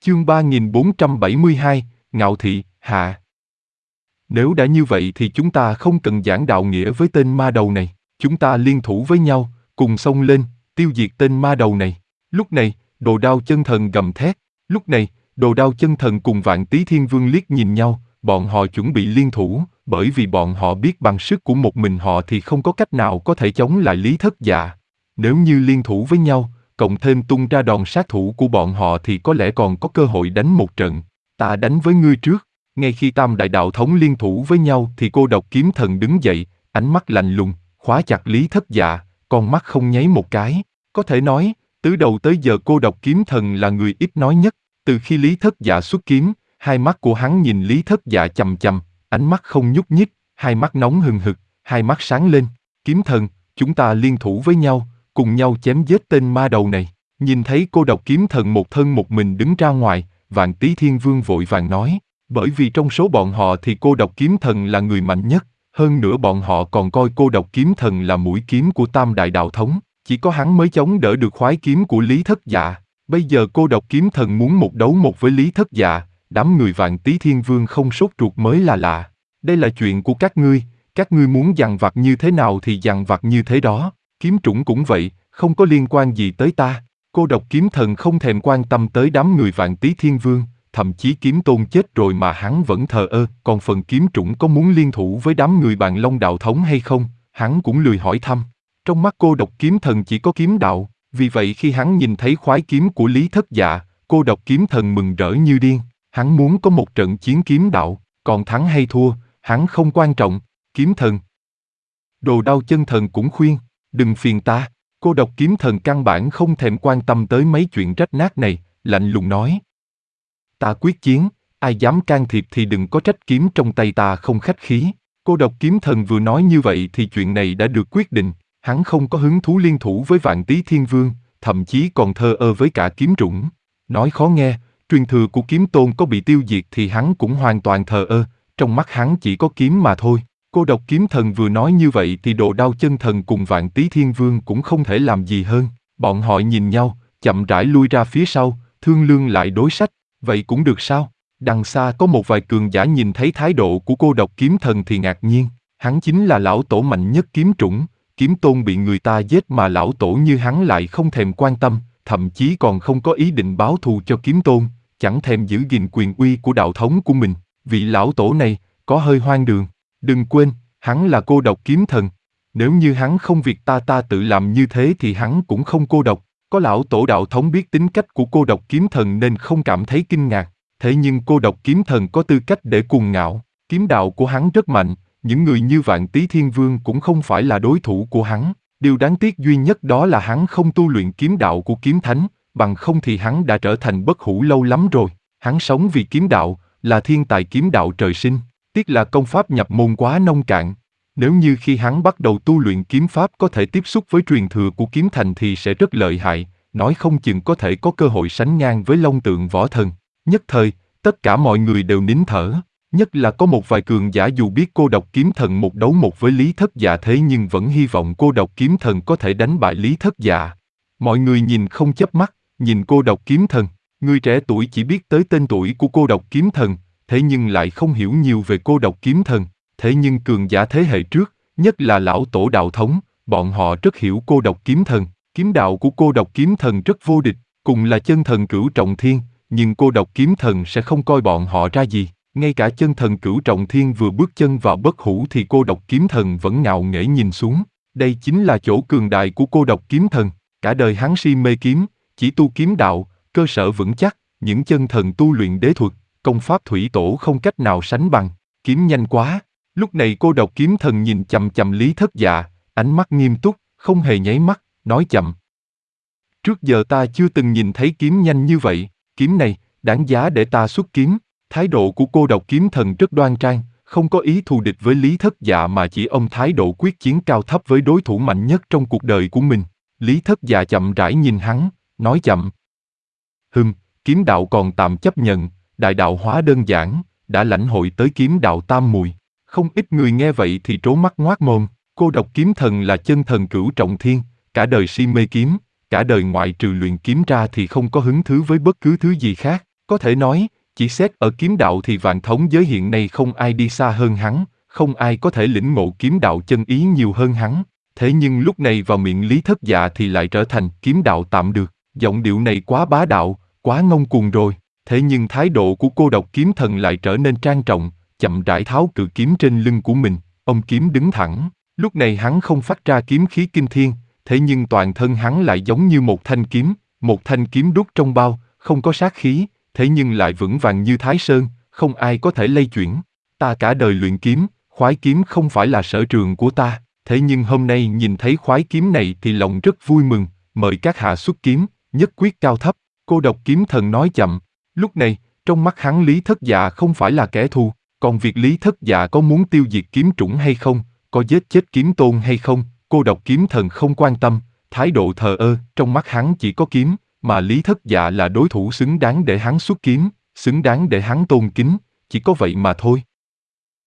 Chương 3472, Ngạo Thị, Hạ. Nếu đã như vậy thì chúng ta không cần giảng đạo nghĩa với tên ma đầu này. Chúng ta liên thủ với nhau, cùng xông lên, tiêu diệt tên ma đầu này. Lúc này, Đồ Đao Chân Thần gầm thét. Lúc này, Đồ Đao Chân Thần cùng Vạn Tý Thiên Vương liếc nhìn nhau, bọn họ chuẩn bị liên thủ, bởi vì bọn họ biết bằng sức của một mình họ thì không có cách nào có thể chống lại Lý Thất Dạ. Nếu như liên thủ với nhau, cộng thêm tung ra đòn sát thủ của bọn họ thì có lẽ còn có cơ hội đánh một trận. Ta đánh với ngươi trước. Ngay khi Tam Đại Đạo Thống liên thủ với nhau thì Cô Độc Kiếm Thần đứng dậy, ánh mắt lạnh lùng, khóa chặt Lý Thất Dạ, con mắt không nháy một cái. Có thể nói, từ đầu tới giờ Cô Độc Kiếm Thần là người ít nói nhất. Từ khi Lý Thất Dạ xuất kiếm, hai mắt của hắn nhìn Lý Thất Dạ chằm chằm, ánh mắt không nhúc nhích, hai mắt nóng hừng hực, hai mắt sáng lên. Kiếm Thần, chúng ta liên thủ với nhau, cùng nhau chém giết tên ma đầu này. Nhìn thấy Cô Độc Kiếm Thần một thân một mình đứng ra ngoài, Vạn Tý Thiên Vương vội vàng nói, bởi vì trong số bọn họ thì Cô Độc Kiếm Thần là người mạnh nhất, hơn nữa bọn họ còn coi Cô Độc Kiếm Thần là mũi kiếm của Tam Đại Đạo Thống, chỉ có hắn mới chống đỡ được khoái kiếm của Lý Thất Dạ. Bây giờ Cô Độc Kiếm Thần muốn một đấu một với Lý Thất Dạ, đám người Vạn Tý Thiên Vương không sốt ruột mới là lạ. Đây là chuyện của các ngươi muốn dằn vặt như thế nào thì dằn vặt như thế đó, kiếm trũng cũng vậy, không có liên quan gì tới ta. Cô Độc Kiếm Thần không thèm quan tâm tới đám người Vạn Tý Thiên Vương, thậm chí Kiếm Tôn chết rồi mà hắn vẫn thờ ơ, còn phần kiếm trũng có muốn liên thủ với đám người Bàn Long Đạo Thống hay không, hắn cũng lười hỏi thăm. Trong mắt Cô Độc Kiếm Thần chỉ có kiếm đạo, vì vậy khi hắn nhìn thấy khoái kiếm của Lý Thất Dạ, Cô Độc Kiếm Thần mừng rỡ như điên, hắn muốn có một trận chiến kiếm đạo, còn thắng hay thua, hắn không quan trọng. Kiếm Thần. Đồ Đao Chân Thần cũng khuyên, đừng phiền ta. Cô Độc Kiếm Thần căn bản không thèm quan tâm tới mấy chuyện rách nát này, lạnh lùng nói. Ta quyết chiến, ai dám can thiệp thì đừng có trách kiếm trong tay ta không khách khí. Cô Độc Kiếm Thần vừa nói như vậy thì chuyện này đã được quyết định, hắn không có hứng thú liên thủ với Vạn Tý Thiên Vương, thậm chí còn thờ ơ với cả kiếm trũng. Nói khó nghe, truyền thừa của Kiếm Tôn có bị tiêu diệt thì hắn cũng hoàn toàn thờ ơ, trong mắt hắn chỉ có kiếm mà thôi. Cô Độc Kiếm Thần vừa nói như vậy thì Đồ Đao Chân Thần cùng Vạn Tý Thiên Vương cũng không thể làm gì hơn. Bọn họ nhìn nhau, chậm rãi lui ra phía sau, thương lượng lại đối sách. Vậy cũng được sao? Đằng xa có một vài cường giả nhìn thấy thái độ của Cô Độc Kiếm Thần thì ngạc nhiên. Hắn chính là lão tổ mạnh nhất kiếm trũng, Kiếm Tôn bị người ta giết mà lão tổ như hắn lại không thèm quan tâm, thậm chí còn không có ý định báo thù cho Kiếm Tôn, chẳng thèm giữ gìn quyền uy của đạo thống của mình. Vị lão tổ này, có hơi hoang đường. Đừng quên, hắn là Cô Độc Kiếm Thần. Nếu như hắn không việc ta tự làm như thế thì hắn cũng không cô độc. Có lão tổ đạo thống biết tính cách của Cô Độc Kiếm Thần nên không cảm thấy kinh ngạc. Thế nhưng Cô Độc Kiếm Thần có tư cách để cuồng ngạo. Kiếm đạo của hắn rất mạnh, những người như Vạn Tý Thiên Vương cũng không phải là đối thủ của hắn. Điều đáng tiếc duy nhất đó là hắn không tu luyện kiếm đạo của Kiếm Thánh, bằng không thì hắn đã trở thành bất hủ lâu lắm rồi. Hắn sống vì kiếm đạo, là thiên tài kiếm đạo trời sinh. Tiếc là công pháp nhập môn quá nông cạn. Nếu như khi hắn bắt đầu tu luyện kiếm pháp có thể tiếp xúc với truyền thừa của Kiếm Thành thì sẽ rất lợi hại, nói không chừng có thể có cơ hội sánh ngang với Long Tượng Võ Thần. Nhất thời, tất cả mọi người đều nín thở, nhất là có một vài cường giả dù biết Cô Độc Kiếm Thần một đấu một với Lý Thất Dạ thế nhưng vẫn hy vọng Cô Độc Kiếm Thần có thể đánh bại Lý Thất Dạ. Mọi người nhìn không chớp mắt, nhìn Cô Độc Kiếm Thần, người trẻ tuổi chỉ biết tới tên tuổi của Cô Độc Kiếm Thần, thế nhưng lại không hiểu nhiều về Cô Độc Kiếm Thần. Thế nhưng cường giả thế hệ trước, nhất là lão tổ đạo thống, bọn họ rất hiểu Cô Độc Kiếm Thần. Kiếm đạo của Cô Độc Kiếm Thần rất vô địch, cùng là chân thần Cửu Trọng Thiên, nhưng Cô Độc Kiếm Thần sẽ không coi bọn họ ra gì. Ngay cả chân thần Cửu Trọng Thiên vừa bước chân vào bất hủ thì Cô Độc Kiếm Thần vẫn ngạo nghễ nhìn xuống. Đây chính là chỗ cường đại của Cô Độc Kiếm Thần. Cả đời hắn si mê kiếm, chỉ tu kiếm đạo, cơ sở vững chắc, những chân thần tu luyện đế thuật, công pháp thủy tổ không cách nào sánh bằng. Kiếm nhanh quá. Lúc này Cô Độc Kiếm Thần nhìn chằm chằm Lý Thất Dạ, ánh mắt nghiêm túc, không hề nháy mắt, nói chậm. Trước giờ ta chưa từng nhìn thấy kiếm nhanh như vậy, kiếm này, đáng giá để ta xuất kiếm. Thái độ của Cô Độc Kiếm Thần rất đoan trang, không có ý thù địch với Lý Thất Dạ mà chỉ thái độ quyết chiến cao thấp với đối thủ mạnh nhất trong cuộc đời của mình. Lý Thất Dạ chậm rãi nhìn hắn, nói chậm. Kiếm đạo còn tạm chấp nhận, đại đạo hóa đơn giản, đã lãnh hội tới kiếm đạo tam mùi. Không ít người nghe vậy thì trố mắt ngoác mồm. Cô Độc Kiếm Thần là chân thần Cửu Trọng Thiên, cả đời si mê kiếm, cả đời ngoại trừ luyện kiếm ra thì không có hứng thú với bất cứ thứ gì khác. Có thể nói, chỉ xét ở kiếm đạo thì vạn thống giới hiện nay không ai đi xa hơn hắn, không ai có thể lĩnh ngộ kiếm đạo chân ý nhiều hơn hắn. Thế nhưng lúc này vào miệng Lý Thất Dạ thì lại trở thành kiếm đạo tạm được. Giọng điệu này quá bá đạo, quá ngông cuồng rồi. Thế nhưng thái độ của Cô Độc Kiếm Thần lại trở nên trang trọng, chậm rãi tháo cự kiếm trên lưng của mình. Ông kiếm đứng thẳng. Lúc này hắn không phát ra kiếm khí kinh thiên, thế nhưng toàn thân hắn lại giống như một thanh kiếm đúc trong bao, không có sát khí, thế nhưng lại vững vàng như Thái Sơn, không ai có thể lay chuyển. Ta cả đời luyện kiếm, khoái kiếm không phải là sở trường của ta, thế nhưng hôm nay nhìn thấy khoái kiếm này thì lòng rất vui mừng, mời các hạ xuất kiếm, nhất quyết cao thấp. Cô Độc Kiếm Thần nói chậm. Lúc này, trong mắt hắn Lý Thất Dạ không phải là kẻ thù, còn việc Lý Thất Dạ có muốn tiêu diệt kiếm trũng hay không, có giết chết kiếm tôn hay không, Cô Độc Kiếm Thần không quan tâm, thái độ thờ ơ, trong mắt hắn chỉ có kiếm, mà Lý Thất Dạ là đối thủ xứng đáng để hắn xuất kiếm, xứng đáng để hắn tôn kính, chỉ có vậy mà thôi.